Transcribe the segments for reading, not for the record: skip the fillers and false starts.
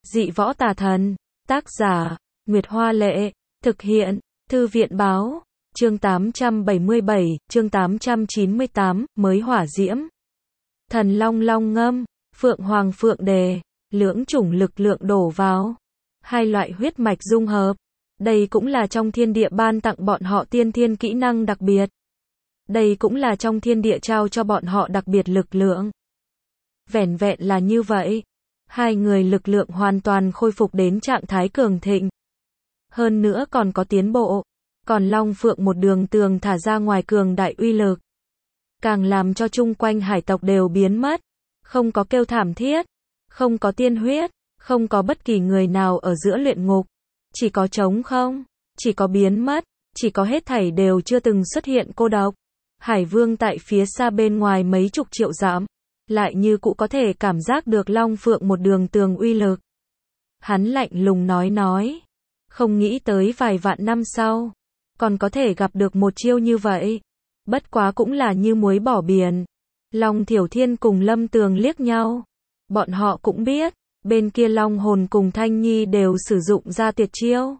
Dị võ tà thần. Tác giả, Nguyệt Hoa Lệ. Thực hiện, Thư viện Báo. Chương 877, chương 898, mới hỏa diễm. Thần long long ngâm, phượng hoàng phượng đề, lưỡng chủng lực lượng đổ vào. Hai loại huyết mạch dung hợp. Đây cũng là trong thiên địa ban tặng bọn họ tiên thiên kỹ năng đặc biệt. Đây cũng là trong thiên địa trao cho bọn họ đặc biệt lực lượng. Vẻn vẹn là như vậy. Hai người lực lượng hoàn toàn khôi phục đến trạng thái cường thịnh. Hơn nữa còn có tiến bộ. Còn Long Phượng một đường tường thả ra ngoài cường đại uy lực. Càng làm cho chung quanh hải tộc đều biến mất. Không có kêu thảm thiết. Không có tiên huyết. Không có bất kỳ người nào ở giữa luyện ngục. Chỉ có trống không. Chỉ có biến mất. Chỉ có hết thảy đều chưa từng xuất hiện cô độc. Hải Vương tại phía xa bên ngoài mấy chục triệu dặm. Lại như cũ có thể cảm giác được Long Phượng một đường tường uy lực. Hắn lạnh lùng nói. Không nghĩ tới vài vạn năm sau. Còn có thể gặp được một chiêu như vậy. Bất quá cũng là như muối bỏ biển. Long Thiểu Thiên cùng Lâm Tường liếc nhau. Bọn họ cũng biết. Bên kia Long Hồn cùng Thanh Nhi đều sử dụng ra tuyệt chiêu.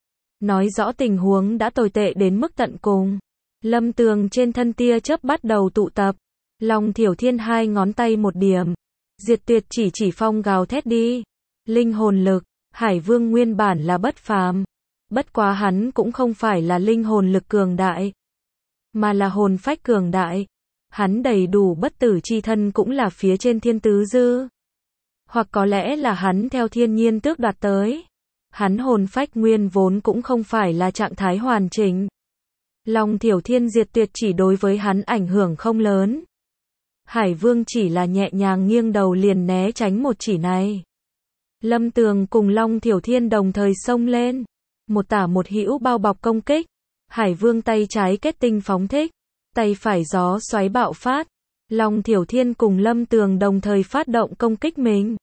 Nói rõ tình huống đã tồi tệ đến mức tận cùng. Lâm Tường trên thân tia chớp bắt đầu tụ tập. Long Thiểu Thiên hai ngón tay một điểm. Diệt tuyệt chỉ phong gào thét đi. Linh hồn lực. Hải Vương nguyên bản là bất phàm. Bất quá hắn cũng không phải là linh hồn lực cường đại. Mà là hồn phách cường đại. Hắn đầy đủ bất tử chi thân cũng là phía trên thiên tứ dư. Hoặc có lẽ là hắn theo thiên nhiên tước đoạt tới. Hắn hồn phách nguyên vốn cũng không phải là trạng thái hoàn chỉnh. Long Thiểu Thiên diệt tuyệt chỉ đối với hắn ảnh hưởng không lớn. Hải Vương chỉ là nhẹ nhàng nghiêng đầu liền né tránh một chỉ này. Lâm Tường cùng Long Thiểu Thiên đồng thời xông lên. Một tả một hữu bao bọc công kích. Hải Vương tay trái kết tinh phóng thích. Tay phải gió xoáy bạo phát. Long Thiểu Thiên cùng Lâm Tường đồng thời phát động công kích mình.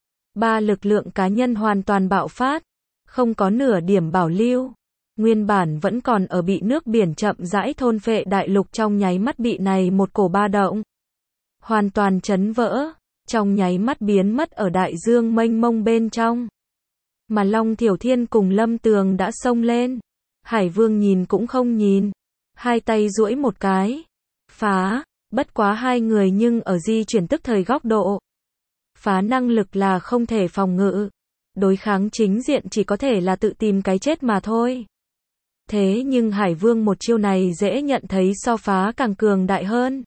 Ba lực lượng cá nhân hoàn toàn bạo phát. Không có nửa điểm bảo lưu. Nguyên bản vẫn còn ở bị nước biển chậm rãi thôn phệ đại lục trong nháy mắt bị này một cổ ba động. Hoàn toàn chấn vỡ. Trong nháy mắt biến mất ở đại dương mênh mông bên trong. Mà Long Thiểu Thiên cùng Lâm Tường đã xông lên. Hải Vương nhìn cũng không nhìn. Hai tay duỗi một cái. Phá. Bất quá hai người nhưng ở di chuyển tức thời góc độ. Phá năng lực là không thể phòng ngự. Đối kháng chính diện chỉ có thể là tự tìm cái chết mà thôi. Thế nhưng Hải Vương một chiêu này dễ nhận thấy so phá càng cường đại hơn.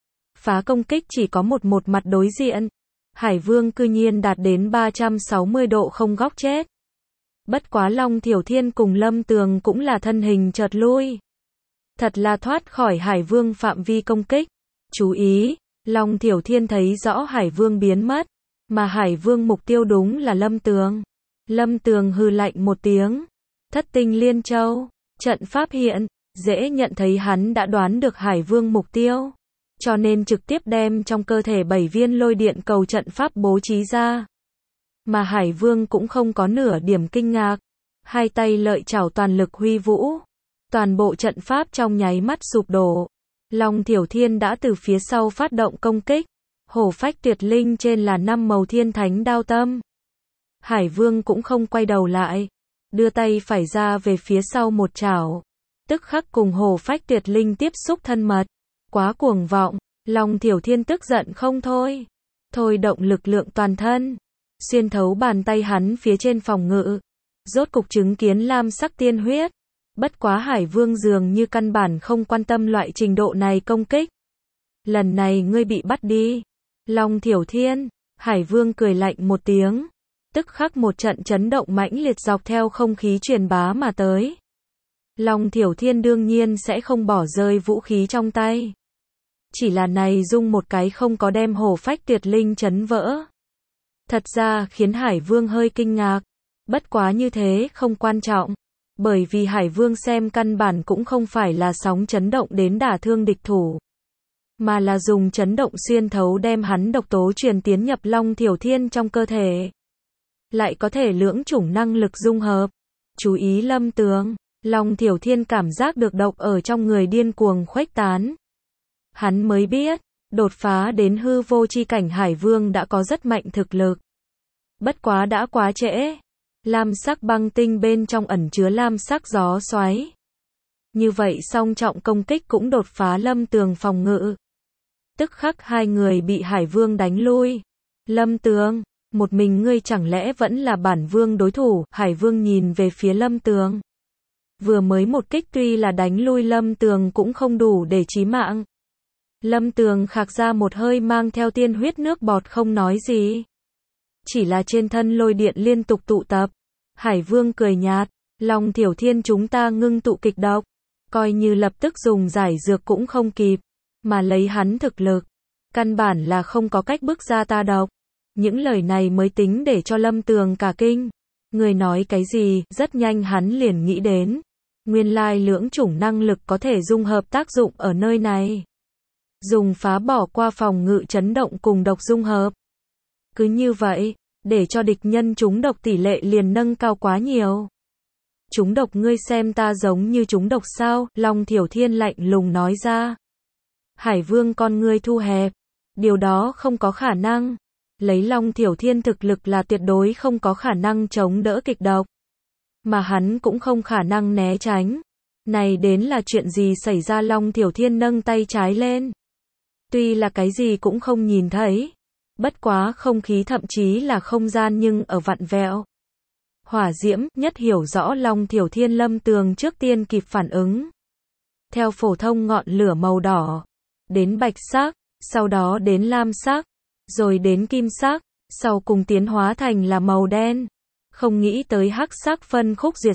Phá công kích chỉ có một mặt đối diện. Hải Vương cư nhiên đạt đến 360 độ không góc chết. Bất quá Long Thiểu Thiên cùng Lâm Tường cũng là thân hình chợt lui. Thật là thoát khỏi Hải Vương phạm vi công kích. Chú ý, Long Thiểu Thiên thấy rõ Hải Vương biến mất. Mà Hải Vương mục tiêu đúng là Lâm Tường. Lâm Tường hừ lạnh một tiếng. Thất tinh liên châu. Trận pháp hiện. Dễ nhận thấy hắn đã đoán được Hải Vương mục tiêu. Cho nên trực tiếp đem trong cơ thể 7 viên lôi điện cầu trận pháp bố trí ra. Mà Hải Vương cũng không có nửa điểm kinh ngạc. Hai tay lợi chảo toàn lực huy vũ. Toàn bộ trận pháp trong nháy mắt sụp đổ. Long Thiểu Thiên đã từ phía sau phát động công kích. Hổ phách tuyệt linh trên là 5 màu thiên thánh đao tâm. Hải Vương cũng không quay đầu lại. Đưa tay phải ra về phía sau một chảo. Tức khắc cùng hổ phách tuyệt linh tiếp xúc thân mật. Quá cuồng vọng. Long Thiểu Thiên tức giận không thôi. Thôi động lực lượng toàn thân. Xuyên thấu bàn tay hắn phía trên phòng ngự. Rốt cục chứng kiến lam sắc tiên huyết. Bất quá Hải Vương dường như căn bản không quan tâm loại trình độ này công kích. Lần này ngươi bị bắt đi. Long Thiểu Thiên. Hải Vương cười lạnh một tiếng. Tức khắc một trận chấn động mãnh liệt dọc theo không khí truyền bá mà tới. Long Thiểu Thiên đương nhiên sẽ không bỏ rơi vũ khí trong tay. Chỉ là này dung một cái không có đem hổ phách tuyệt linh chấn vỡ. Thật ra khiến Hải Vương hơi kinh ngạc. Bất quá như thế không quan trọng. Bởi vì Hải Vương xem căn bản cũng không phải là sóng chấn động đến đả thương địch thủ. Mà là dùng chấn động xuyên thấu đem hắn độc tố truyền tiến nhập Long Thiểu Thiên trong cơ thể. Lại có thể lưỡng chủng năng lực dung hợp. Chú ý Lâm Tường. Long Thiểu Thiên cảm giác được độc ở trong người điên cuồng khuếch tán. Hắn mới biết, đột phá đến hư vô chi cảnh Hải Vương đã có rất mạnh thực lực. Bất quá đã quá trễ. Lam sắc băng tinh bên trong ẩn chứa lam sắc gió xoáy. Như vậy song trọng công kích cũng đột phá Lâm Tường phòng ngự. Tức khắc hai người bị Hải Vương đánh lui. Lâm Tường, một mình ngươi chẳng lẽ vẫn là bản vương đối thủ? Hải Vương nhìn về phía Lâm Tường. Vừa mới một kích tuy là đánh lui Lâm Tường cũng không đủ để chí mạng. Lâm Tường khạc ra một hơi mang theo tiên huyết nước bọt không nói gì. Chỉ là trên thân lôi điện liên tục tụ tập. Hải Vương cười nhạt, Long Thiểu Thiên chúng ta ngưng tụ kịch độc. Coi như lập tức dùng giải dược cũng không kịp. Mà lấy hắn thực lực. Căn bản là không có cách bức ra ta độc. Những lời này mới tính để cho Lâm Tường cả kinh. Người nói cái gì, rất nhanh hắn liền nghĩ đến. Nguyên lai lưỡng chủng năng lực có thể dung hợp tác dụng ở nơi này. Dùng phá bỏ qua phòng ngự chấn động cùng độc dung hợp. Cứ như vậy, để cho địch nhân trúng độc tỷ lệ liền nâng cao quá nhiều. Trúng độc ngươi xem ta giống như trúng độc sao? Long Thiểu Thiên lạnh lùng nói ra. Hải Vương con ngươi thu hẹp. Điều đó không có khả năng. Lấy Long Thiểu Thiên thực lực là tuyệt đối không có khả năng chống đỡ kịch độc. Mà hắn cũng không khả năng né tránh. Này đến là chuyện gì xảy ra? Long Thiểu Thiên nâng tay trái lên. Tuy là cái gì cũng không nhìn thấy. Bất quá không khí thậm chí là không gian nhưng ở vặn vẹo. Hỏa diễm, nhất hiểu rõ Long Thiểu Thiên. Lâm Tường trước tiên kịp phản ứng. Theo phổ thông ngọn lửa màu đỏ. Đến bạch sắc, sau đó đến lam sắc. Rồi đến kim sắc, sau cùng tiến hóa thành là màu đen. Không nghĩ tới hắc sắc phân khúc diệt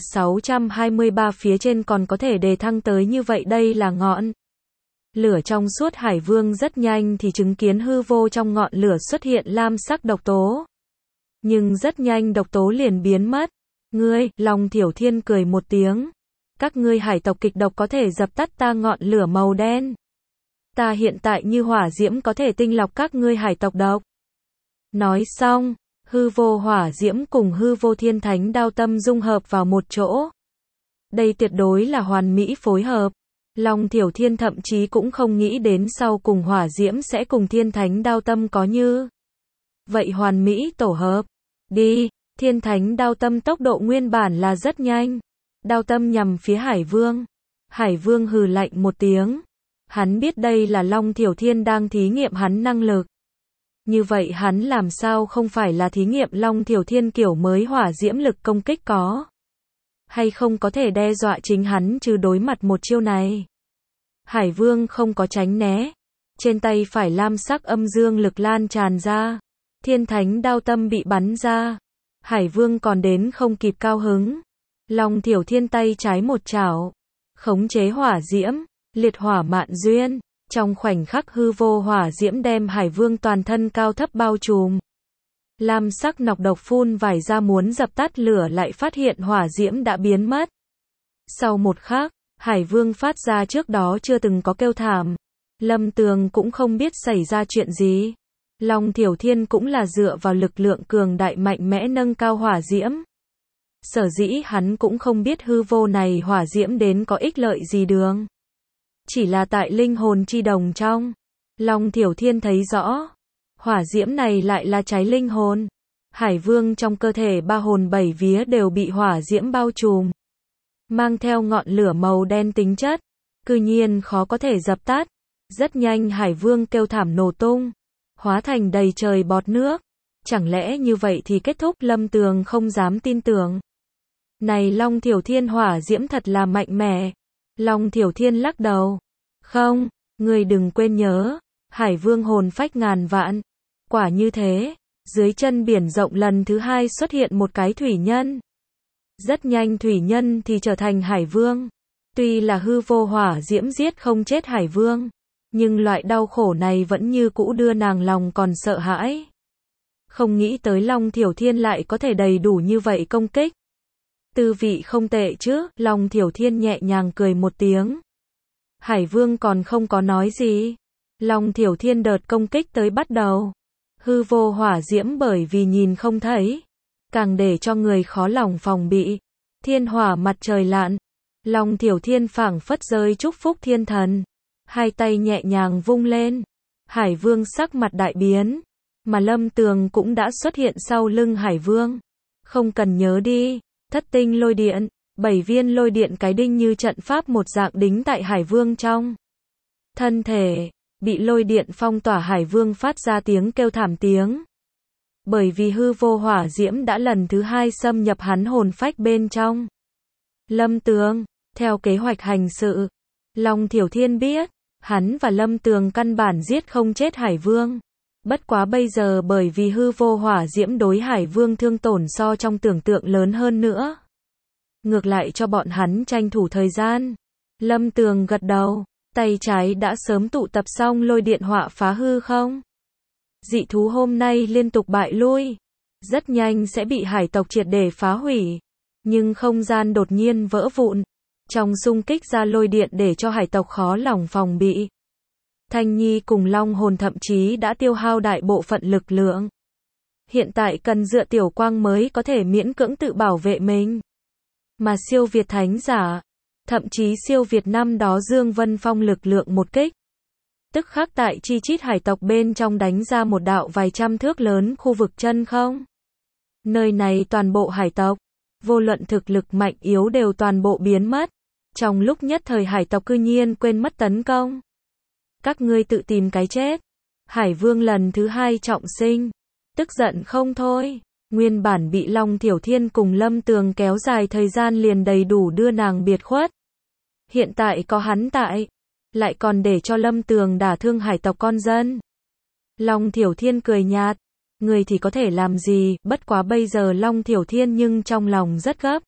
623 phía trên còn có thể đề thăng tới như vậy. Đây là ngọn lửa trong suốt. Hải Vương rất nhanh thì chứng kiến hư vô trong ngọn lửa xuất hiện lam sắc độc tố. Nhưng rất nhanh độc tố liền biến mất. Ngươi, Long Thiểu Thiên cười một tiếng. Các ngươi hải tộc kịch độc có thể dập tắt ta ngọn lửa màu đen. Ta hiện tại như hỏa diễm có thể tinh lọc các ngươi hải tộc độc. Nói xong, hư vô hỏa diễm cùng hư vô thiên thánh đao tâm dung hợp vào một chỗ. Đây tuyệt đối là hoàn mỹ phối hợp. Long Thiểu Thiên thậm chí cũng không nghĩ đến sau cùng hỏa diễm sẽ cùng thiên thánh đao tâm có như vậy hoàn mỹ tổ hợp. Đi, thiên thánh đao tâm tốc độ nguyên bản là rất nhanh. Đao tâm nhằm phía Hải Vương. Hải Vương hừ lạnh một tiếng. Hắn biết đây là Long Thiểu Thiên đang thí nghiệm hắn năng lực. Như vậy hắn làm sao không phải là thí nghiệm Long Thiểu Thiên kiểu mới hỏa diễm lực công kích có hay không có thể đe dọa chính hắn chứ đối mặt một chiêu này. Hải Vương không có tránh né. Trên tay phải lam sắc âm dương lực lan tràn ra. Thiên thánh đao tâm bị bắn ra. Hải Vương còn đến không kịp cao hứng. Long Thiểu Thiên tay trái một chảo. Khống chế hỏa diễm. Liệt hỏa mạn duyên. Trong khoảnh khắc hư vô hỏa diễm đem Hải Vương toàn thân cao thấp bao trùm. Lam sắc nọc độc phun vải ra muốn dập tắt lửa lại phát hiện hỏa diễm đã biến mất. Sau một khắc, Hải Vương phát ra trước đó chưa từng có kêu thảm. Lâm Tường cũng không biết xảy ra chuyện gì. Long Thiểu Thiên cũng là dựa vào lực lượng cường đại mạnh mẽ nâng cao hỏa diễm. Sở dĩ hắn cũng không biết hư vô này hỏa diễm đến có ích lợi gì đường. Chỉ là tại linh hồn chi đồng trong. Long Thiểu Thiên thấy rõ. Hỏa diễm này lại là cháy linh hồn. Hải Vương trong cơ thể ba hồn bảy vía đều bị hỏa diễm bao trùm. Mang theo ngọn lửa màu đen tính chất. Cư nhiên khó có thể dập tắt. Rất nhanh Hải Vương kêu thảm nổ tung. Hóa thành đầy trời bọt nước. Chẳng lẽ như vậy thì kết thúc? Lâm Tường không dám tin tưởng. Này Long Thiểu Thiên hỏa diễm thật là mạnh mẽ. Long Thiểu Thiên lắc đầu. Không, ngươi đừng quên nhớ. Hải Vương hồn phách ngàn vạn. Quả như thế, dưới chân biển rộng lần thứ hai xuất hiện một cái thủy nhân. Rất nhanh thủy nhân thì trở thành Hải Vương. Tuy là hư vô hỏa diễm giết không chết Hải Vương, nhưng loại đau khổ này vẫn như cũ đưa nàng lòng còn sợ hãi. Không nghĩ tới Long Thiểu Thiên lại có thể đầy đủ như vậy công kích. Tư vị không tệ chứ? Long Thiểu Thiên nhẹ nhàng cười một tiếng. Hải Vương còn không có nói gì. Long Thiểu Thiên đợt công kích tới bắt đầu. Hư vô hỏa diễm bởi vì nhìn không thấy, càng để cho người khó lòng phòng bị. Thiên hỏa mặt trời lặn. Long Thiểu Thiên phảng phất rơi chúc phúc thiên thần. Hai tay nhẹ nhàng vung lên. Hải Vương sắc mặt đại biến. mà Lâm Tường cũng đã xuất hiện sau lưng Hải Vương. Không cần nhớ đi, thất tinh lôi điện, 7 viên lôi điện cái đinh như trận pháp một dạng đính tại Hải Vương trong thân thể, bị lôi điện phong tỏa. Hải Vương phát ra tiếng kêu thảm tiếng. Bởi vì hư vô hỏa diễm đã lần thứ 2 xâm nhập hắn hồn phách bên trong. Lâm Tường, theo kế hoạch hành sự, Long Thiểu Thiên biết, hắn và Lâm Tường căn bản giết không chết Hải Vương. Bất quá bây giờ bởi vì hư vô hỏa diễm đối Hải Vương thương tổn so trong tưởng tượng lớn hơn nữa. Ngược lại cho bọn hắn tranh thủ thời gian. Lâm Tường gật đầu, tay trái đã sớm tụ tập xong lôi điện họa phá hư không. Dị thú hôm nay liên tục bại lui, rất nhanh sẽ bị hải tộc triệt để phá hủy. Nhưng không gian đột nhiên vỡ vụn, trong xung kích ra lôi điện để cho hải tộc khó lòng phòng bị. Thanh Nhi cùng Long Hồn thậm chí đã tiêu hao đại bộ phận lực lượng. Hiện tại cần dựa tiểu quang mới có thể miễn cưỡng tự bảo vệ mình. Mà siêu việt thánh giả, thậm chí siêu việt năm đó Dương Vân Phong lực lượng một kích. Tức khắc tại chi chít hải tộc bên trong đánh ra một đạo vài trăm thước lớn khu vực chân không. Nơi này toàn bộ hải tộc, vô luận thực lực mạnh yếu đều toàn bộ biến mất. Trong lúc nhất thời hải tộc cư nhiên quên mất tấn công. Các ngươi tự tìm cái chết. Hải Vương lần thứ 2 trọng sinh, tức giận không thôi. Nguyên bản bị Long Thiểu Thiên cùng Lâm Tường kéo dài thời gian liền đầy đủ đưa nàng biệt khuất. Hiện tại có hắn tại, lại còn để cho Lâm Tường đả thương hải tộc con dân. Long Thiểu Thiên cười nhạt, người thì có thể làm gì, bất quá bây giờ Long Thiểu Thiên nhưng trong lòng rất gấp.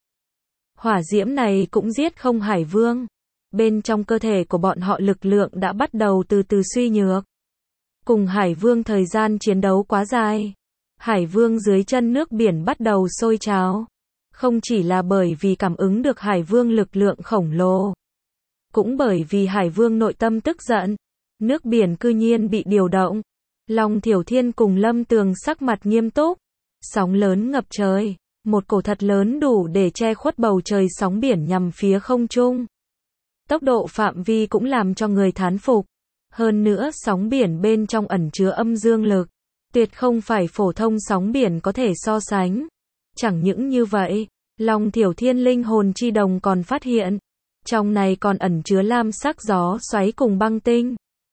Hỏa diễm này cũng giết không Hải Vương. Bên trong cơ thể của bọn họ lực lượng đã bắt đầu từ từ suy nhược. Cùng Hải Vương thời gian chiến đấu quá dài. Hải Vương dưới chân nước biển bắt đầu sôi trào. Không chỉ là bởi vì cảm ứng được Hải Vương lực lượng khổng lồ. Cũng bởi vì Hải Vương nội tâm tức giận. Nước biển cư nhiên bị điều động. Long Thiểu Thiên cùng Lâm Tường sắc mặt nghiêm túc. Sóng lớn ngập trời. Một cổ thật lớn đủ để che khuất bầu trời sóng biển nhằm phía không trung. Tốc độ phạm vi cũng làm cho người thán phục. Hơn nữa sóng biển bên trong ẩn chứa âm dương lực. Tuyệt không phải phổ thông sóng biển có thể so sánh. Chẳng những như vậy, Long Thiểu Thiên linh hồn chi đồng còn phát hiện. Trong này còn ẩn chứa lam sắc gió xoáy cùng băng tinh.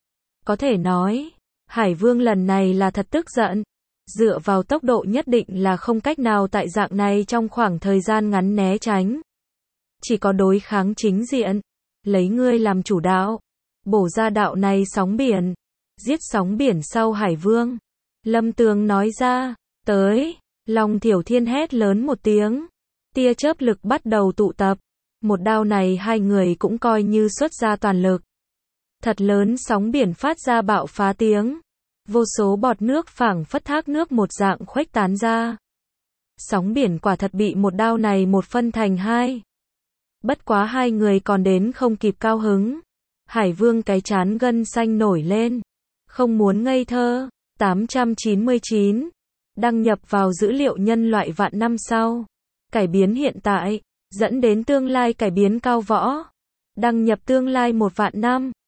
Có thể nói, Hải Vương lần này là thật tức giận. Dựa vào tốc độ nhất định là không cách nào tại dạng này trong khoảng thời gian ngắn né tránh. Chỉ có đối kháng chính diện. Lấy ngươi làm chủ đạo. Bổ ra đạo này sóng biển. Giết sóng biển sau Hải Vương. Lâm Tường nói ra. Tới. Long Thiểu Thiên hét lớn một tiếng. Tia chớp lực bắt đầu tụ tập. Một đao này hai người cũng coi như xuất ra toàn lực. Thật lớn sóng biển phát ra bạo phá tiếng. Vô số bọt nước phảng phất thác nước một dạng khuếch tán ra. Sóng biển quả thật bị một đao này một phân thành hai. Bất quá hai người còn đến không kịp cao hứng. Hải Vương cái trán gân xanh nổi lên. Không muốn ngây thơ. 899. Đăng nhập vào dữ liệu nhân loại vạn năm sau. Cải biến hiện tại. Dẫn đến tương lai cải biến cao võ. Đăng nhập tương lai 1 vạn năm.